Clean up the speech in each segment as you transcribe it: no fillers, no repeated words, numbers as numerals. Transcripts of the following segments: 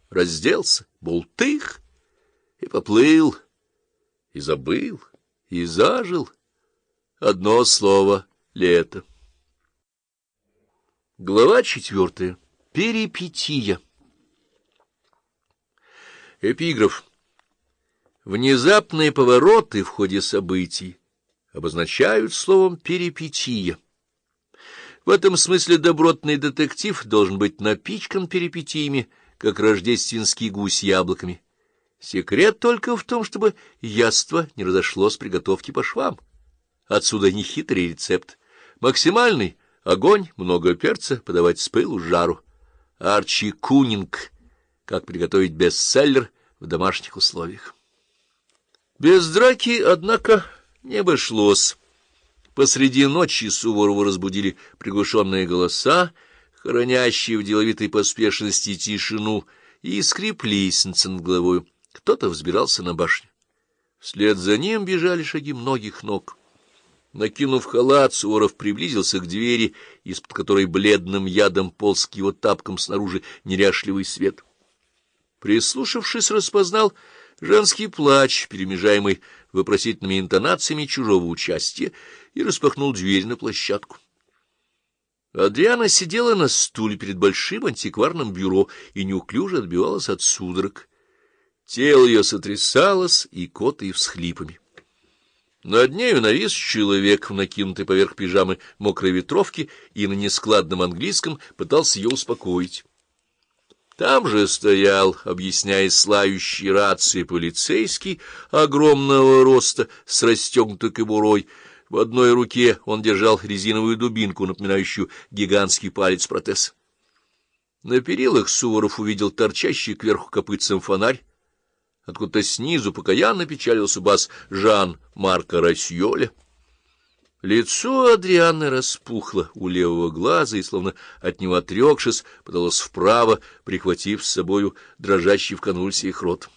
разделся, бултых, и поплыл, и забыл, и зажил. Одно слово — лето. Глава 4. Перипетия. Эпиграф. Внезапные повороты в ходе событий обозначают словом «перипетия». В этом смысле добротный детектив должен быть напичкан перипетиями, как рождественский гусь яблоками. Секрет только в том, чтобы яство не разошлось при готовке по швам. Отсюда нехитрый рецепт. Максимальный огонь, много перца, подавать с пылу с жару. Арчи Кунинг. Как приготовить бестселлер в домашних условиях. Без драки, однако, не обошлось. Посреди ночи Суворова разбудили приглушенные голоса, хранящие в деловитой поспешности тишину, и скрип лестницы над головой. Кто-то взбирался на башню. Вслед за ним бежали шаги многих ног. Накинув халат, Суворов приблизился к двери, из-под которой бледным ядом полз к его тапкам снаружи неряшливый свет. Прислушавшись, распознал женский плач, перемежаемый вопросительными интонациями чужого участия, и распахнул дверь на площадку. Адриана сидела на стуле перед большим антикварным бюро и неуклюже отбивалась от судорог. Тело ее сотрясалось икотой и всхлипами. Над нею навис человек в накинутой поверх пижамы мокрой ветровки и на нескладном английском пытался ее успокоить. Там же стоял, объясняя слающий рации, полицейский огромного роста с расстегнутой кобурой. В одной руке он держал резиновую дубинку, напоминающую гигантский палец-протез. На перилах Суворов увидел торчащий кверху копытцем фонарь. Откуда-то снизу покаянно печалился бас Жан-Марка Рассьоля. Лицо Адрианы распухло у левого глаза и, словно от него отрекшись, подалось вправо, прихватив с собою дрожащий в конвульсиях рот.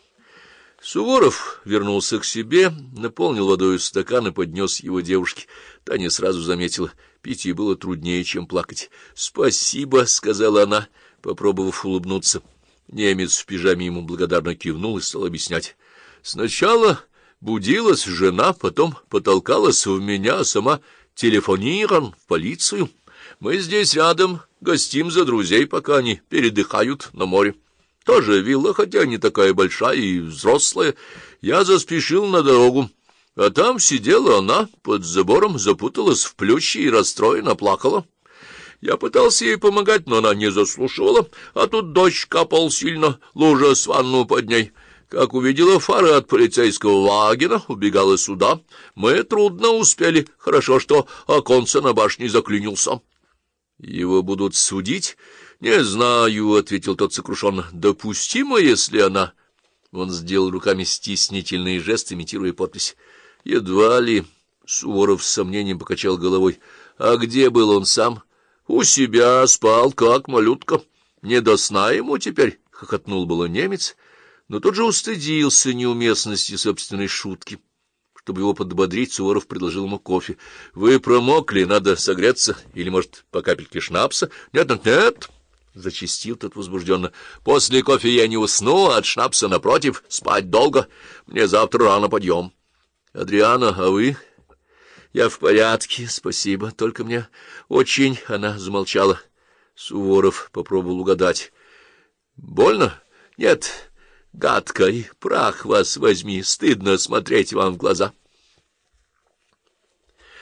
Суворов вернулся к себе, наполнил водой стакан и поднес его девушке. Та не сразу заметила, пить ей было труднее, чем плакать. — Спасибо, — сказала она, попробовав улыбнуться. Немец в пижаме ему благодарно кивнул и стал объяснять. — Сначала будилась жена, потом потолкалась в меня, а сама телефонирован в полицию. Мы здесь рядом, гостим за друзей, пока они передыхают на море. Тоже вилла, хотя не такая большая и взрослая. Я заспешил на дорогу, а там сидела она под забором, запуталась в плюще и расстроенно плакала. Я пытался ей помогать, но она не заслушивала, а тут дождь капал сильно, лужа с ванну под ней. Как увидела фары от полицейского вагена, убегала сюда. Мы трудно успели, хорошо, что оконце на башне заклинился. — Его будут судить? — Не знаю, — ответил тот сокрушенно. — Допустимо, если она... Он сделал руками стеснительные жесты, имитируя подпись. — Едва ли. Суворов с сомнением покачал головой. — А где был он сам? — У себя спал, как малютка. Не до сна ему теперь, — хохотнул было немец, но тут же устыдился неуместности собственной шутки. Чтобы его подбодрить, Суворов предложил ему кофе. — Вы промокли, надо согреться. Или, может, по капельке шнапса? — Нет, — зачастил тот возбужденно. — После кофе я не усну, а от шнапса, напротив, спать долго. Мне завтра рано подъем. — Адриана, а вы? — Я в порядке, спасибо. Только мне очень... Она замолчала. Суворов попробовал угадать. — Больно? — Нет. Гадко, и прах вас возьми, стыдно смотреть вам в глаза.